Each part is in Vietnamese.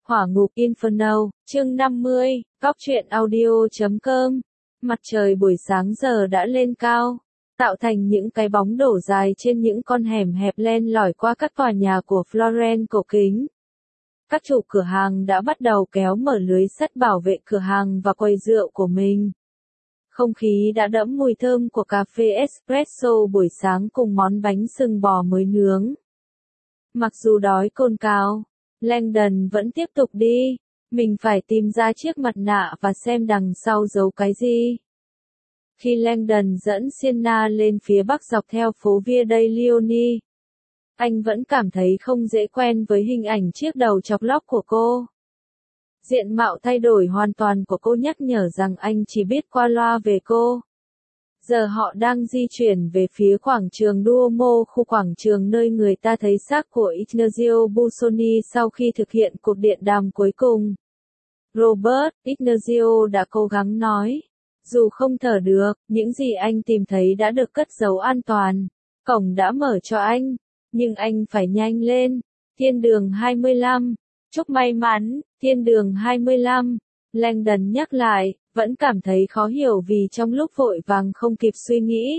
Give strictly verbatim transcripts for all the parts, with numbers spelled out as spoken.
Hỏa ngục Inferno, chương năm mươi, góc truyện audio chấm com. Mặt trời buổi sáng giờ đã lên cao, tạo thành những cái bóng đổ dài trên những con hẻm hẹp len lỏi qua các tòa nhà của Florence cổ kính. Các chủ cửa hàng đã bắt đầu kéo mở lưới sắt bảo vệ cửa hàng và quầy rượu của mình. Không khí đã đẫm mùi thơm của cà phê espresso buổi sáng cùng món bánh sừng bò mới nướng. Mặc dù đói cồn cào, Langdon vẫn tiếp tục đi. Mình phải tìm ra chiếc mặt nạ và xem đằng sau giấu cái gì. Khi Langdon dẫn Sienna lên phía bắc dọc theo phố Via dei Leoni, anh vẫn cảm thấy không dễ quen với hình ảnh chiếc đầu chọc lóc của cô. Diện mạo thay đổi hoàn toàn của cô nhắc nhở rằng anh chỉ biết qua loa về cô. Giờ họ đang di chuyển về phía quảng trường Duomo, khu quảng trường nơi người ta thấy xác của Ignazio Busoni sau khi thực hiện cuộc điện đàm cuối cùng. Robert, Ignazio đã cố gắng nói. Dù không thở được, những gì anh tìm thấy đã được cất giấu an toàn. Cổng đã mở cho anh. Nhưng anh phải nhanh lên. Thiên đường hai mươi lăm. Chúc may mắn, thiên đường hai mươi lăm. Langdon nhắc lại, vẫn cảm thấy khó hiểu vì trong lúc vội vàng không kịp suy nghĩ.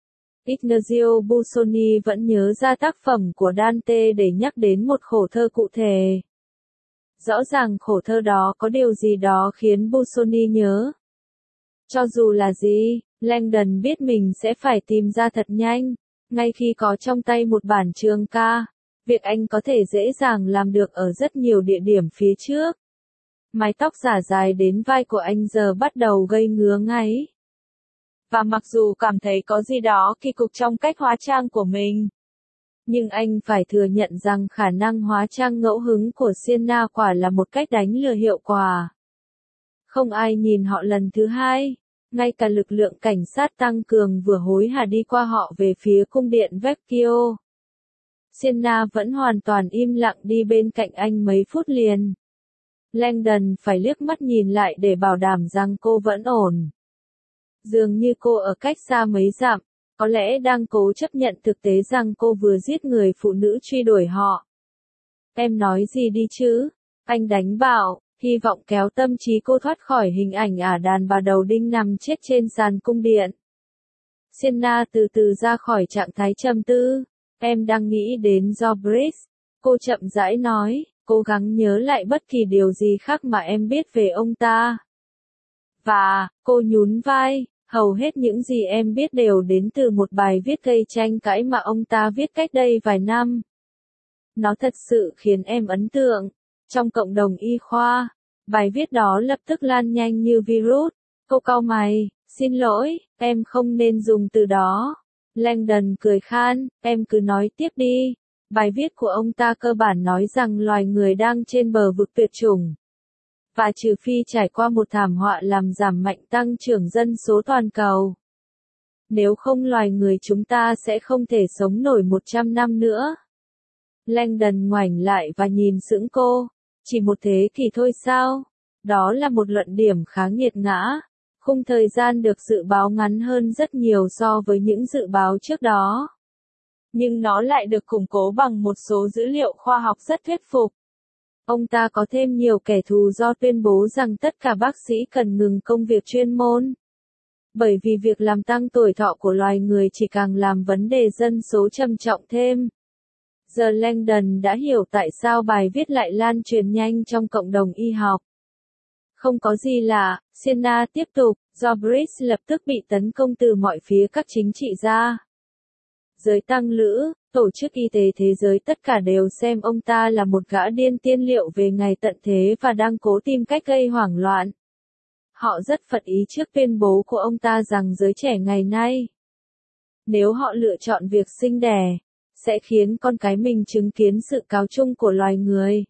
Ignazio Busoni vẫn nhớ ra tác phẩm của Dante để nhắc đến một khổ thơ cụ thể. Rõ ràng khổ thơ đó có điều gì đó khiến Busoni nhớ. Cho dù là gì, Langdon biết mình sẽ phải tìm ra thật nhanh, ngay khi có trong tay một bản trường ca. Việc anh có thể dễ dàng làm được ở rất nhiều địa điểm phía trước. Mái tóc giả dài đến vai của anh giờ bắt đầu gây ngứa ngáy. Và mặc dù cảm thấy có gì đó kỳ cục trong cách hóa trang của mình, nhưng anh phải thừa nhận rằng khả năng hóa trang ngẫu hứng của Sienna quả là một cách đánh lừa hiệu quả. Không ai nhìn họ lần thứ hai, ngay cả lực lượng cảnh sát tăng cường vừa hối hả đi qua họ về phía cung điện Vecchio. Sienna vẫn hoàn toàn im lặng đi bên cạnh anh mấy phút liền. Langdon phải liếc mắt nhìn lại để bảo đảm rằng cô vẫn ổn. Dường như cô ở cách xa mấy dặm, có lẽ đang cố chấp nhận thực tế rằng cô vừa giết người phụ nữ truy đuổi họ. Em nói gì đi chứ? Anh đánh bảo, hy vọng kéo tâm trí cô thoát khỏi hình ảnh ả đàn bà đầu đinh nằm chết trên sàn cung điện. Sienna từ từ ra khỏi trạng thái trầm tư. Em đang nghĩ đến Jobris. Cô chậm rãi nói, cố gắng nhớ lại bất kỳ điều gì khác mà em biết về ông ta. Và, cô nhún vai, hầu hết những gì em biết đều đến từ một bài viết gây tranh cãi mà ông ta viết cách đây vài năm. Nó thật sự khiến em ấn tượng. Trong cộng đồng y khoa, bài viết đó lập tức lan nhanh như virus. Cô cau mày, xin lỗi, em không nên dùng từ đó. Langdon cười khan, em cứ nói tiếp đi. Bài viết của ông ta cơ bản nói rằng loài người đang trên bờ vực tuyệt chủng. Và trừ phi trải qua một thảm họa làm giảm mạnh tăng trưởng dân số toàn cầu. Nếu không loài người chúng ta sẽ không thể sống nổi một trăm năm nữa. Langdon ngoảnh lại và nhìn sững cô. Chỉ một thế kỷ thôi sao? Đó là một luận điểm khá nghiệt ngã. Khung thời gian được dự báo ngắn hơn rất nhiều so với những dự báo trước đó. Nhưng nó lại được củng cố bằng một số dữ liệu khoa học rất thuyết phục. Ông ta có thêm nhiều kẻ thù do tuyên bố rằng tất cả bác sĩ cần ngừng công việc chuyên môn. Bởi vì việc làm tăng tuổi thọ của loài người chỉ càng làm vấn đề dân số trầm trọng thêm. Giờ Langdon đã hiểu tại sao bài viết lại lan truyền nhanh trong cộng đồng y học. Không có gì lạ, Sienna tiếp tục, Jobris lập tức bị tấn công từ mọi phía các chính trị gia. Giới tăng lữ, Tổ chức Y tế Thế giới tất cả đều xem ông ta là một gã điên tiên liệu về ngày tận thế và đang cố tìm cách gây hoảng loạn. Họ rất phật ý trước tuyên bố của ông ta rằng giới trẻ ngày nay, nếu họ lựa chọn việc sinh đẻ, sẽ khiến con cái mình chứng kiến sự cáo chung của loài người.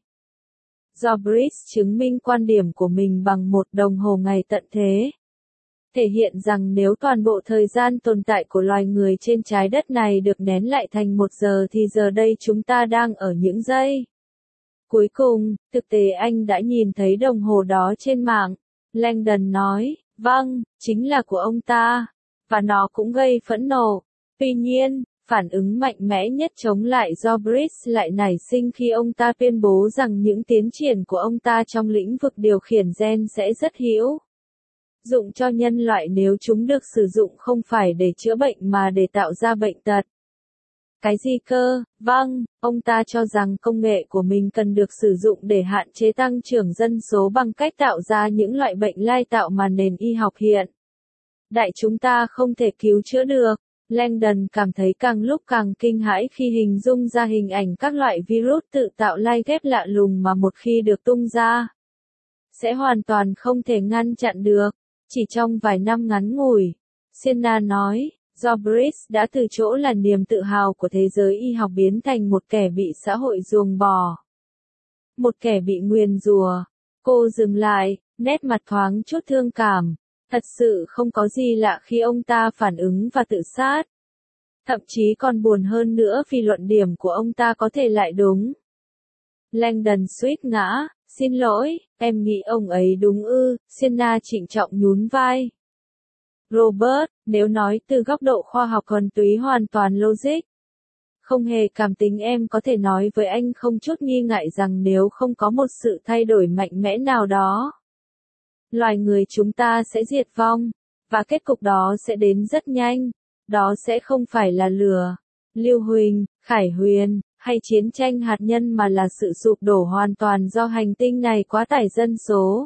Jobris chứng minh quan điểm của mình bằng một đồng hồ ngày tận thế. Thể hiện rằng nếu toàn bộ thời gian tồn tại của loài người trên trái đất này được nén lại thành một giờ thì giờ đây chúng ta đang ở những giây. Cuối cùng, thực tế anh đã nhìn thấy đồng hồ đó trên mạng. Langdon nói, vâng, chính là của ông ta. Và nó cũng gây phẫn nộ. Tuy nhiên, Phản ứng mạnh mẽ nhất chống lại do Brice lại nảy sinh khi ông ta tuyên bố rằng những tiến triển của ông ta trong lĩnh vực điều khiển gen sẽ rất hữu dụng cho nhân loại nếu chúng được sử dụng không phải để chữa bệnh mà để tạo ra bệnh tật. Cái gì cơ? Vâng, ông ta cho rằng công nghệ của mình cần được sử dụng để hạn chế tăng trưởng dân số bằng cách tạo ra những loại bệnh lai tạo mà nền y học hiện đại chúng ta không thể cứu chữa được. Langdon cảm thấy càng lúc càng kinh hãi khi hình dung ra hình ảnh các loại virus tự tạo lai ghép lạ lùng mà một khi được tung ra, sẽ hoàn toàn không thể ngăn chặn được. Chỉ trong vài năm ngắn ngủi, Sienna nói, do Brice đã từ chỗ là niềm tự hào của thế giới y học biến thành một kẻ bị xã hội ruồng bỏ. Một kẻ bị nguyền rủa. Cô dừng lại, nét mặt thoáng chút thương cảm. Thật sự không có gì lạ khi ông ta phản ứng và tự sát. Thậm chí còn buồn hơn nữa vì luận điểm của ông ta có thể lại đúng. Langdon suýt ngã, xin lỗi, em nghĩ ông ấy đúng ư, Sienna trịnh trọng nhún vai. Robert, nếu nói từ góc độ khoa học thuần túy hoàn toàn logic, không hề cảm tính, em có thể nói với anh không chút nghi ngại rằng nếu không có một sự thay đổi mạnh mẽ nào đó, loài người chúng ta sẽ diệt vong, và kết cục đó sẽ đến rất nhanh. Đó sẽ không phải là lửa, lưu huỳnh, khải huyền, hay chiến tranh hạt nhân mà là sự sụp đổ hoàn toàn do hành tinh này quá tải dân số.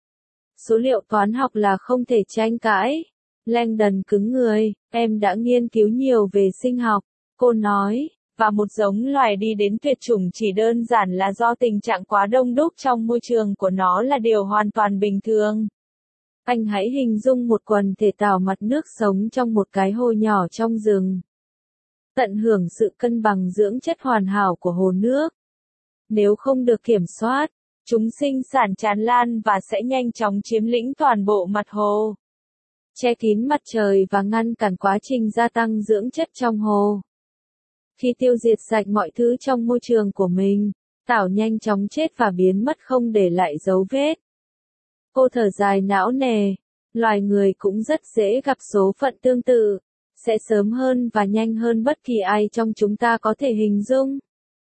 Số liệu toán học là không thể tranh cãi. Langdon cứng người, em đã nghiên cứu nhiều về sinh học, cô nói, và một giống loài đi đến tuyệt chủng chỉ đơn giản là do tình trạng quá đông đúc trong môi trường của nó là điều hoàn toàn bình thường. Anh hãy hình dung một quần thể tảo mặt nước sống trong một cái hồ nhỏ trong rừng. Tận hưởng sự cân bằng dưỡng chất hoàn hảo của hồ nước. Nếu không được kiểm soát, chúng sinh sản tràn lan và sẽ nhanh chóng chiếm lĩnh toàn bộ mặt hồ, che kín mặt trời và ngăn cản quá trình gia tăng dưỡng chất trong hồ. Khi tiêu diệt sạch mọi thứ trong môi trường của mình, tảo nhanh chóng chết và biến mất không để lại dấu vết. Cô thở dài não nề, loài người cũng rất dễ gặp số phận tương tự, sẽ sớm hơn và nhanh hơn bất kỳ ai trong chúng ta có thể hình dung.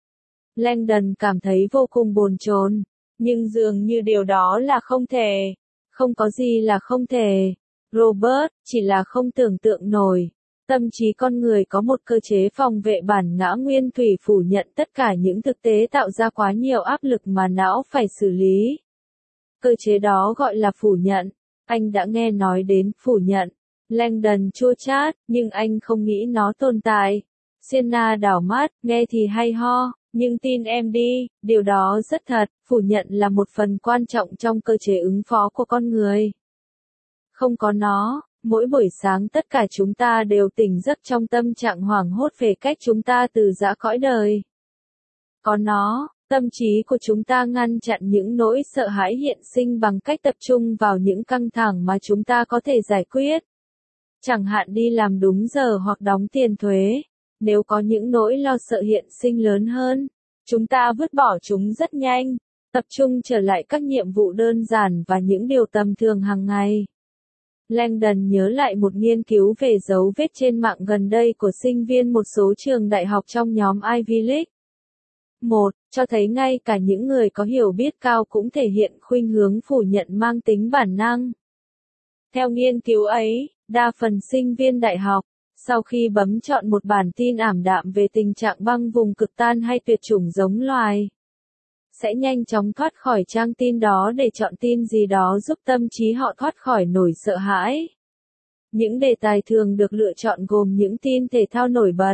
Langdon cảm thấy vô cùng bồn chồn, nhưng dường như điều đó là không thể. Không có gì là không thể. Robert, chỉ là không tưởng tượng nổi. Tâm trí con người có một cơ chế phòng vệ bản ngã nguyên thủy phủ nhận tất cả những thực tế tạo ra quá nhiều áp lực mà não phải xử lý. Cơ chế đó gọi là phủ nhận. Anh đã nghe nói đến phủ nhận. Langdon chua chát, nhưng anh không nghĩ nó tồn tại. Sienna đảo mắt, nghe thì hay ho, nhưng tin em đi, điều đó rất thật, phủ nhận là một phần quan trọng trong cơ chế ứng phó của con người. Không có nó, mỗi buổi sáng tất cả chúng ta đều tỉnh giấc trong tâm trạng hoảng hốt về cách chúng ta từ giã cõi đời. Có nó, tâm trí của chúng ta ngăn chặn những nỗi sợ hãi hiện sinh bằng cách tập trung vào những căng thẳng mà chúng ta có thể giải quyết. Chẳng hạn đi làm đúng giờ hoặc đóng tiền thuế. Nếu có những nỗi lo sợ hiện sinh lớn hơn, chúng ta vứt bỏ chúng rất nhanh, tập trung trở lại các nhiệm vụ đơn giản và những điều tầm thường hàng ngày. Langdon nhớ lại một nghiên cứu về dấu vết trên mạng gần đây của sinh viên một số trường đại học trong nhóm Ivy League. một. Cho thấy ngay cả những người có hiểu biết cao cũng thể hiện khuynh hướng phủ nhận mang tính bản năng. Theo nghiên cứu ấy, đa phần sinh viên đại học, sau khi bấm chọn một bản tin ảm đạm về tình trạng băng vùng cực tan hay tuyệt chủng giống loài, sẽ nhanh chóng thoát khỏi trang tin đó để chọn tin gì đó giúp tâm trí họ thoát khỏi nỗi sợ hãi. Những đề tài thường được lựa chọn gồm những tin thể thao nổi bật,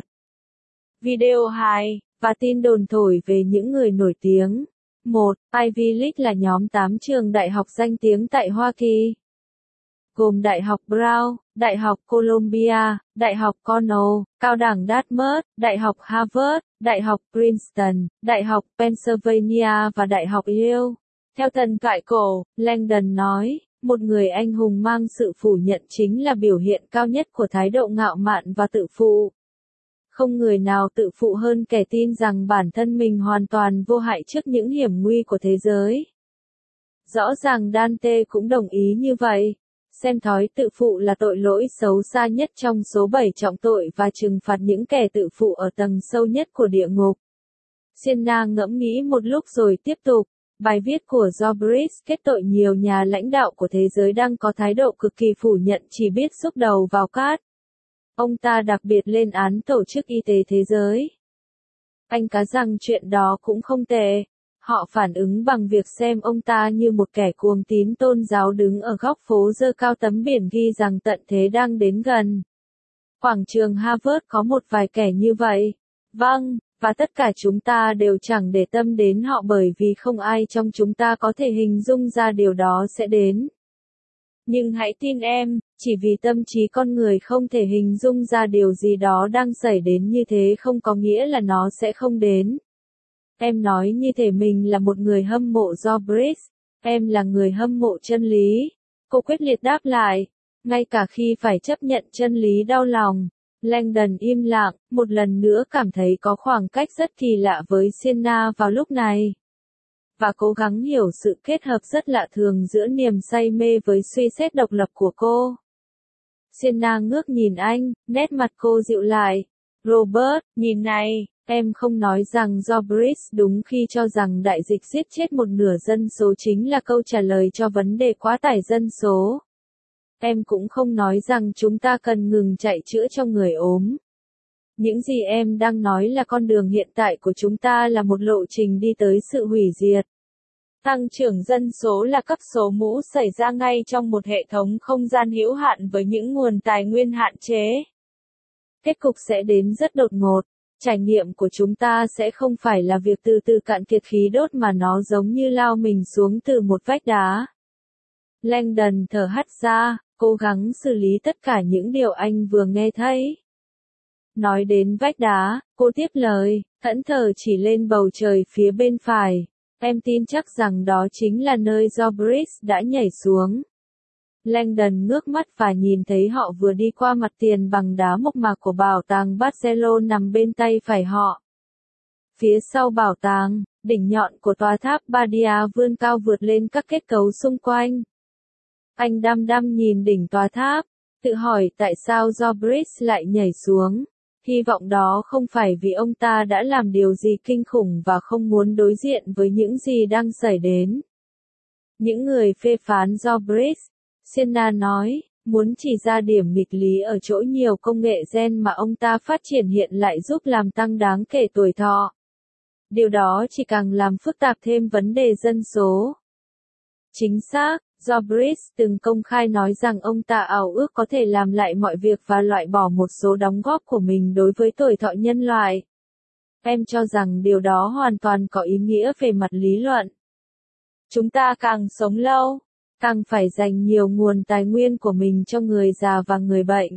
video hài, và tin đồn thổi về những người nổi tiếng. một. Ivy League là nhóm tám trường đại học danh tiếng tại Hoa Kỳ, gồm Đại học Brown, Đại học Columbia, Đại học Cornell, Cao đẳng Dartmouth, Đại học Harvard, Đại học Princeton, Đại học Pennsylvania và Đại học Yale. Theo thần thoại cổ, Langdon nói, một người anh hùng mang sự phủ nhận chính là biểu hiện cao nhất của thái độ ngạo mạn và tự phụ. Không người nào tự phụ hơn kẻ tin rằng bản thân mình hoàn toàn vô hại trước những hiểm nguy của thế giới. Rõ ràng Dante cũng đồng ý như vậy. xem thói tự phụ là tội lỗi xấu xa nhất trong số bảy trọng tội và trừng phạt những kẻ tự phụ ở tầng sâu nhất của địa ngục. Sienna ngẫm nghĩ một lúc rồi tiếp tục. Bài viết của Zorbris kết tội nhiều nhà lãnh đạo của thế giới đang có thái độ cực kỳ phủ nhận chỉ biết xúc đầu vào cát. Ông ta đặc biệt lên án Tổ chức Y tế Thế giới. Anh cá rằng chuyện đó cũng không tệ. Họ phản ứng bằng việc xem ông ta như một kẻ cuồng tín tôn giáo đứng ở góc phố giơ cao tấm biển ghi rằng tận thế đang đến gần. Quảng trường Harvard có một vài kẻ như vậy. Vâng, và tất cả chúng ta đều chẳng để tâm đến họ bởi vì không ai trong chúng ta có thể hình dung ra điều đó sẽ đến. Nhưng hãy tin em, chỉ vì tâm trí con người không thể hình dung ra điều gì đó đang xảy đến như thế không có nghĩa là nó sẽ không đến. Em nói như thể mình là một người hâm mộ Zorbris. Em là người hâm mộ chân lý. Cô quyết liệt đáp lại. Ngay cả khi phải chấp nhận chân lý đau lòng. Langdon im lặng, một lần nữa cảm thấy có khoảng cách rất kỳ lạ với Sienna vào lúc này. Và cố gắng hiểu sự kết hợp rất lạ thường giữa niềm say mê với suy xét độc lập của cô. Sienna ngước nhìn anh, nét mặt cô dịu lại. Robert, nhìn này, em không nói rằng Zorbris đúng khi cho rằng đại dịch giết chết một nửa dân số chính là câu trả lời cho vấn đề quá tải dân số. Em cũng không nói rằng chúng ta cần ngừng chạy chữa cho người ốm. Những gì em đang nói là con đường hiện tại của chúng ta là một lộ trình đi tới sự hủy diệt. Tăng trưởng dân số là cấp số mũ xảy ra ngay trong một hệ thống không gian hữu hạn với những nguồn tài nguyên hạn chế. Kết cục sẽ đến rất đột ngột. Trải nghiệm của chúng ta sẽ không phải là việc từ từ cạn kiệt khí đốt mà nó giống như lao mình xuống từ một vách đá. Langdon thở hắt ra, cố gắng xử lý tất cả những điều anh vừa nghe thấy. Nói đến vách đá, cô tiếp lời, thẫn thờ chỉ lên bầu trời phía bên phải. Em tin chắc rằng đó chính là nơi Zorbris đã nhảy xuống. Langdon ngước mắt và nhìn thấy họ vừa đi qua mặt tiền bằng đá mộc mạc của bảo tàng Barcelona nằm bên tay phải họ. Phía sau bảo tàng, đỉnh nhọn của tòa tháp Badia vươn cao vượt lên các kết cấu xung quanh. Anh đăm đăm nhìn đỉnh tòa tháp, tự hỏi tại sao Zorbris lại nhảy xuống. Hy vọng đó không phải vì ông ta đã làm điều gì kinh khủng và không muốn đối diện với những gì đang xảy đến. Những người phê phán Zorbris, Sienna nói, muốn chỉ ra điểm nghịch lý ở chỗ nhiều công nghệ gen mà ông ta phát triển hiện lại giúp làm tăng đáng kể tuổi thọ. Điều đó chỉ càng làm phức tạp thêm vấn đề dân số. Chính xác, Zorbris từng công khai nói rằng ông ta ao ước có thể làm lại mọi việc và loại bỏ một số đóng góp của mình đối với tuổi thọ nhân loại. Em cho rằng điều đó hoàn toàn có ý nghĩa về mặt lý luận. Chúng ta càng sống lâu, càng phải dành nhiều nguồn tài nguyên của mình cho người già và người bệnh.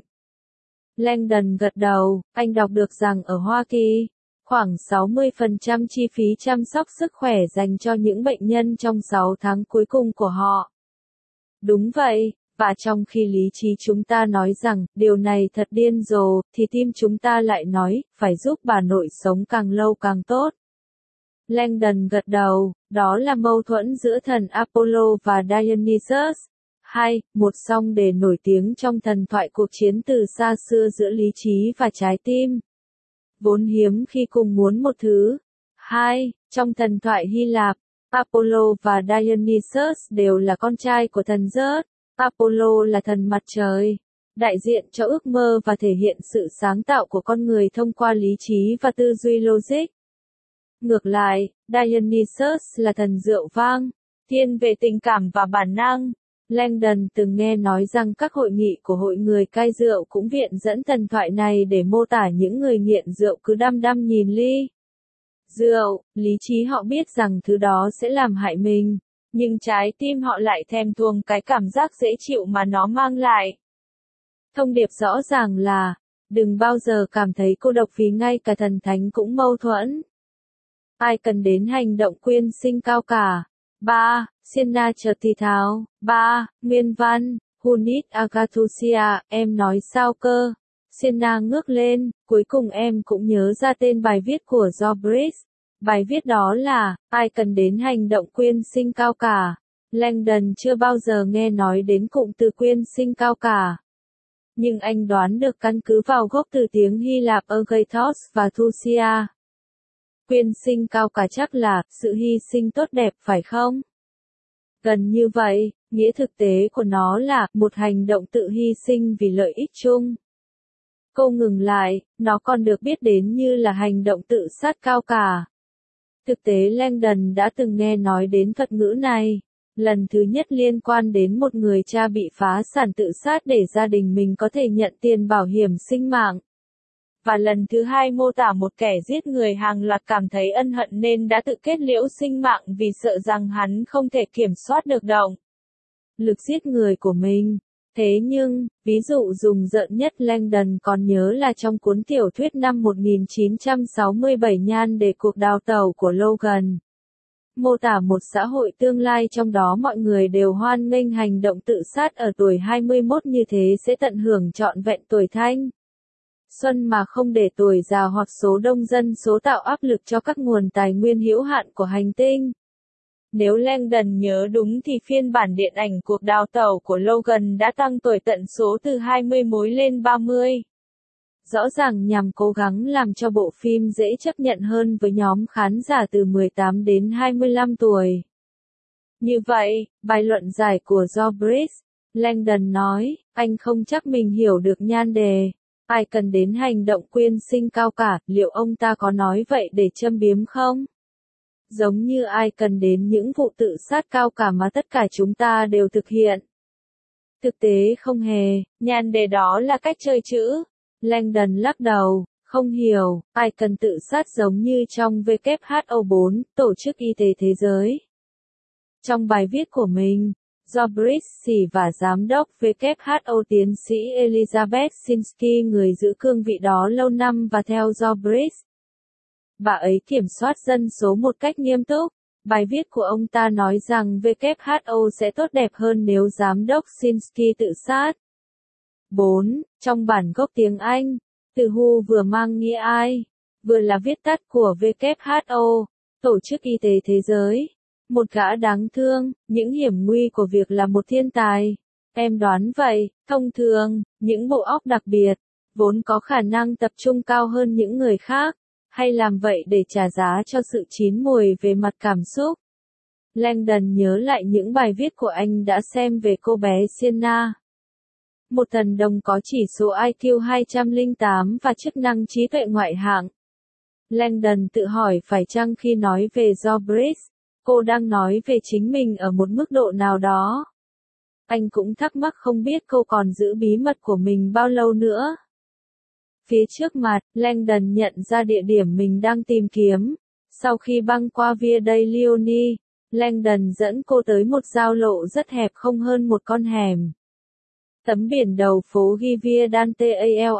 Langdon gật đầu, anh đọc được rằng ở Hoa Kỳ, khoảng sáu mươi phần trăm chi phí chăm sóc sức khỏe dành cho những bệnh nhân trong sáu tháng cuối cùng của họ. Đúng vậy, và trong khi lý trí chúng ta nói rằng, điều này thật điên rồ, thì tim chúng ta lại nói, phải giúp bà nội sống càng lâu càng tốt. Langdon gật đầu, đó là mâu thuẫn giữa thần Apollo và Dionysus. Hai, một song đề nổi tiếng trong thần thoại cuộc chiến từ xa xưa giữa lý trí và trái tim. Vốn hiếm khi cùng muốn một thứ. Hai, trong thần thoại Hy Lạp, Apollo và Dionysus đều là con trai của thần Zeus. Apollo là thần mặt trời, đại diện cho ước mơ và thể hiện sự sáng tạo của con người thông qua lý trí và tư duy logic. Ngược lại, Dionysus là thần rượu vang, thiên về tình cảm và bản năng. Langdon từng nghe nói rằng các hội nghị của hội người cai rượu cũng viện dẫn thần thoại này để mô tả những người nghiện rượu cứ đăm đăm nhìn ly rượu, lý trí họ biết rằng thứ đó sẽ làm hại mình, nhưng trái tim họ lại thèm thuồng cái cảm giác dễ chịu mà nó mang lại. Thông điệp rõ ràng là, đừng bao giờ cảm thấy cô độc vì ngay cả thần thánh cũng mâu thuẫn. Ai cần đến hành động quyên sinh cao cả. ba. Sienna chợt thì thào. ba. Nguyên văn. Hunit Agatusia, em nói sao cơ? Sienna ngước lên, cuối cùng em cũng nhớ ra tên bài viết của Zorbris. Bài viết đó là, ai cần đến hành động quyên sinh cao cả. Langdon chưa bao giờ nghe nói đến cụm từ quyên sinh cao cả. Nhưng anh đoán được căn cứ vào gốc từ tiếng Hy Lạp agathos và thusia. Quyên sinh cao cả chắc là sự hy sinh tốt đẹp phải không? Gần như vậy, nghĩa thực tế của nó là một hành động tự hy sinh vì lợi ích chung. Cô ngừng lại, nó còn được biết đến như là hành động tự sát cao cả. Thực tế Langdon đã từng nghe nói đến thuật ngữ này. Lần thứ nhất liên quan đến một người cha bị phá sản tự sát để gia đình mình có thể nhận tiền bảo hiểm sinh mạng. Và lần thứ hai mô tả một kẻ giết người hàng loạt cảm thấy ân hận nên đã tự kết liễu sinh mạng vì sợ rằng hắn không thể kiểm soát được động lực giết người của mình. Thế nhưng, ví dụ rùng rợn nhất Langdon còn nhớ là trong cuốn tiểu thuyết năm một nghìn chín trăm sáu mươi bảy nhan đề cuộc đào tẩu của Logan. Mô tả một xã hội tương lai trong đó mọi người đều hoan nghênh hành động tự sát ở tuổi hai mươi mốt như thế sẽ tận hưởng trọn vẹn tuổi thanh xuân mà không để tuổi già hoặc số đông dân số tạo áp lực cho các nguồn tài nguyên hữu hạn của hành tinh. Nếu Langdon nhớ đúng thì phiên bản điện ảnh cuộc đào tẩu của Logan đã tăng tuổi tận số từ hai mươi mối lên ba mươi. Rõ ràng nhằm cố gắng làm cho bộ phim dễ chấp nhận hơn với nhóm khán giả từ mười tám đến hai mươi lăm tuổi. Như vậy, bài luận giải của Zorbris, Langdon nói, anh không chắc mình hiểu được nhan đề. Ai cần đến hành động quyên sinh cao cả, liệu ông ta có nói vậy để châm biếm không? Giống như ai cần đến những vụ tự sát cao cả mà tất cả chúng ta đều thực hiện. Thực tế không hề, nhan đề đó là cách chơi chữ. Langdon lắc đầu, không hiểu, ai cần tự sát giống như trong W H O bốn, Tổ chức Y tế Thế giới. Trong bài viết của mình, Zorbris và Giám đốc W H O tiến sĩ Elizabeth Sinsky người giữ cương vị đó lâu năm và theo Zorbris, bà ấy kiểm soát dân số một cách nghiêm túc. Bài viết của ông ta nói rằng W H O sẽ tốt đẹp hơn nếu Giám đốc Sinsky tự sát. bốn. Trong bản gốc tiếng Anh, từ W H O vừa mang nghĩa ai, vừa là viết tắt của W H O, Tổ chức Y tế Thế giới. Một gã đáng thương, những hiểm nguy của việc là một thiên tài. Em đoán vậy, thông thường, những bộ óc đặc biệt, vốn có khả năng tập trung cao hơn những người khác, hay làm vậy để trả giá cho sự chín mùi về mặt cảm xúc. Langdon nhớ lại những bài viết của anh đã xem về cô bé Sienna. Một thần đồng có chỉ số I Q hai trăm lẻ tám và chức năng trí tuệ ngoại hạng. Langdon tự hỏi phải chăng khi nói về Zorbris, cô đang nói về chính mình ở một mức độ nào đó. Anh cũng thắc mắc không biết cô còn giữ bí mật của mình bao lâu nữa. Phía trước mặt, Langdon nhận ra địa điểm mình đang tìm kiếm. Sau khi băng qua Via dei Leoni, Langdon dẫn cô tới một giao lộ rất hẹp không hơn một con hẻm. Tấm biển đầu phố ghi Via Dante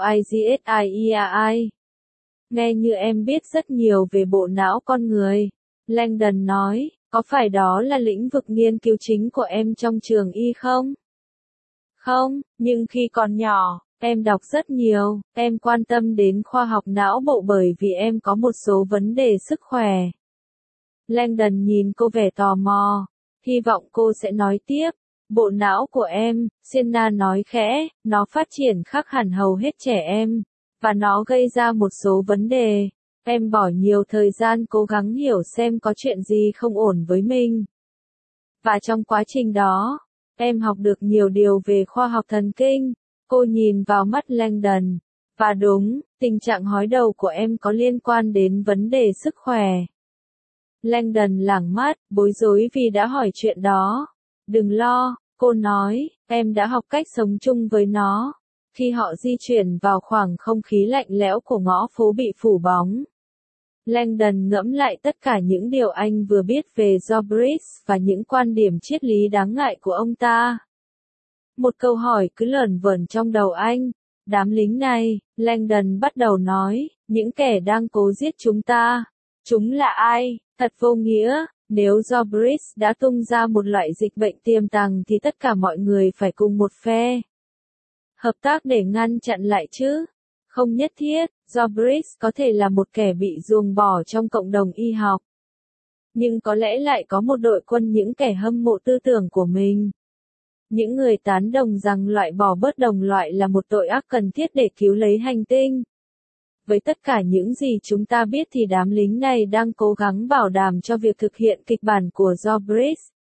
Aligisiai. Nghe như em biết rất nhiều về bộ não con người. Langdon nói, có phải đó là lĩnh vực nghiên cứu chính của em trong trường y không? Không, nhưng khi còn nhỏ, em đọc rất nhiều, em quan tâm đến khoa học não bộ bởi vì em có một số vấn đề sức khỏe. Langdon nhìn cô vẻ tò mò, hy vọng cô sẽ nói tiếp. Bộ não của em, Sienna nói khẽ, nó phát triển khác hẳn hầu hết trẻ em, và nó gây ra một số vấn đề. Em bỏ nhiều thời gian cố gắng hiểu xem có chuyện gì không ổn với mình. Và trong quá trình đó, em học được nhiều điều về khoa học thần kinh. Cô nhìn vào mắt Langdon. Và đúng, tình trạng hói đầu của em có liên quan đến vấn đề sức khỏe. Langdon lảng mắt, bối rối vì đã hỏi chuyện đó. Đừng lo, cô nói, em đã học cách sống chung với nó. Khi họ di chuyển vào khoảng không khí lạnh lẽo của ngõ phố bị phủ bóng. Langdon ngẫm lại tất cả những điều anh vừa biết về Zorbris và những quan điểm triết lý đáng ngại của ông ta. Một câu hỏi cứ lởn vởn trong đầu anh. Đám lính này, Langdon bắt đầu nói, những kẻ đang cố giết chúng ta. Chúng là ai? Thật vô nghĩa. Nếu Zorbris đã tung ra một loại dịch bệnh tiềm tàng thì tất cả mọi người phải cùng một phe. Hợp tác để ngăn chặn lại chứ? Không nhất thiết, Zorbris có thể là một kẻ bị ruồng bỏ trong cộng đồng y học. Nhưng có lẽ lại có một đội quân những kẻ hâm mộ tư tưởng của mình. Những người tán đồng rằng loại bỏ bớt đồng loại là một tội ác cần thiết để cứu lấy hành tinh. Với tất cả những gì chúng ta biết thì đám lính này đang cố gắng bảo đảm cho việc thực hiện kịch bản của Zorbris.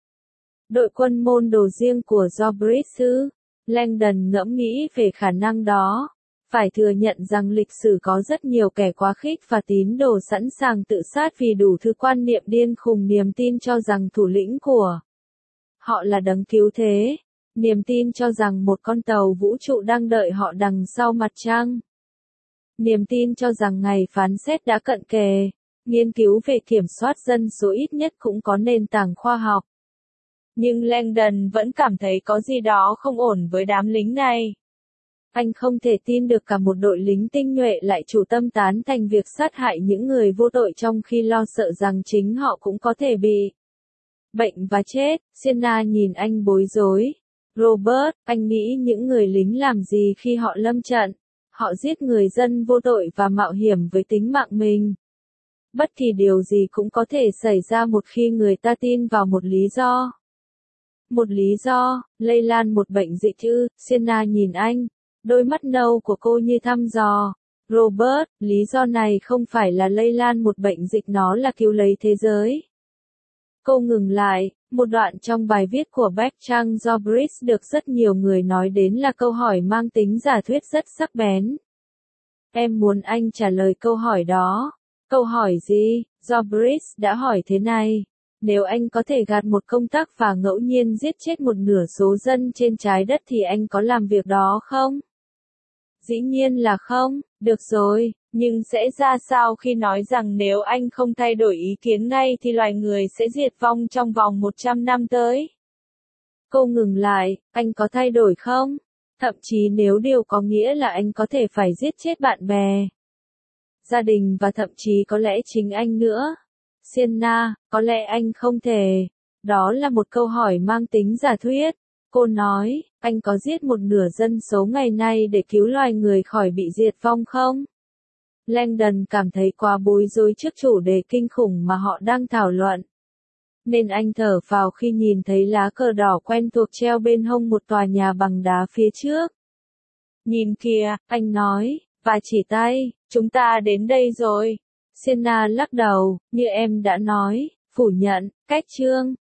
Đội quân môn đồ riêng của Zorbris ư? Langdon ngẫm nghĩ về khả năng đó. Phải thừa nhận rằng lịch sử có rất nhiều kẻ quá khích và tín đồ sẵn sàng tự sát vì đủ thứ quan niệm điên khùng, niềm tin cho rằng thủ lĩnh của họ là đấng cứu thế, niềm tin cho rằng một con tàu vũ trụ đang đợi họ đằng sau mặt trăng, niềm tin cho rằng ngày phán xét đã cận kề. Nghiên cứu về kiểm soát dân số ít nhất cũng có nền tảng khoa học. Nhưng Langdon vẫn cảm thấy có gì đó không ổn với đám lính này. Anh không thể tin được cả một đội lính tinh nhuệ lại chủ tâm tán thành việc sát hại những người vô tội trong khi lo sợ rằng chính họ cũng có thể bị bệnh và chết. Sienna nhìn anh bối rối. Robert, anh nghĩ những người lính làm gì khi họ lâm trận? Họ giết người dân vô tội và mạo hiểm với tính mạng mình. Bất kỳ điều gì cũng có thể xảy ra một khi người ta tin vào một lý do. Một lý do, lây lan một bệnh dịch ư? Sienna nhìn anh. Đôi mắt nâu của cô như thăm dò. Robert, lý do này không phải là lây lan một bệnh dịch, nó là cứu lấy thế giới. Cô ngừng lại. Một đoạn trong bài viết của Bertrand Zorbris được rất nhiều người nói đến là câu hỏi mang tính giả thuyết rất sắc bén. Em muốn anh trả lời câu hỏi đó. Câu hỏi gì? Zorbris đã hỏi thế này. Nếu anh có thể gạt một công tắc và ngẫu nhiên giết chết một nửa số dân trên trái đất thì anh có làm việc đó không? Dĩ nhiên là không. Được rồi, nhưng sẽ ra sao khi nói rằng nếu anh không thay đổi ý kiến ngay thì loài người sẽ diệt vong trong vòng một trăm năm tới? Cô ngừng lại, anh có thay đổi không? Thậm chí nếu điều có nghĩa là anh có thể phải giết chết bạn bè, gia đình và thậm chí có lẽ chính anh nữa. Sienna, có lẽ anh không thể. Đó là một câu hỏi mang tính giả thuyết. Cô nói, anh có giết một nửa dân số ngày nay để cứu loài người khỏi bị diệt vong không? Langdon cảm thấy quá bối rối trước chủ đề kinh khủng mà họ đang thảo luận. Nên anh thở phào khi nhìn thấy lá cờ đỏ quen thuộc treo bên hông một tòa nhà bằng đá phía trước. Nhìn kìa, anh nói, và chỉ tay, chúng ta đến đây rồi. Sienna lắc đầu, như em đã nói, phủ nhận, cách chương.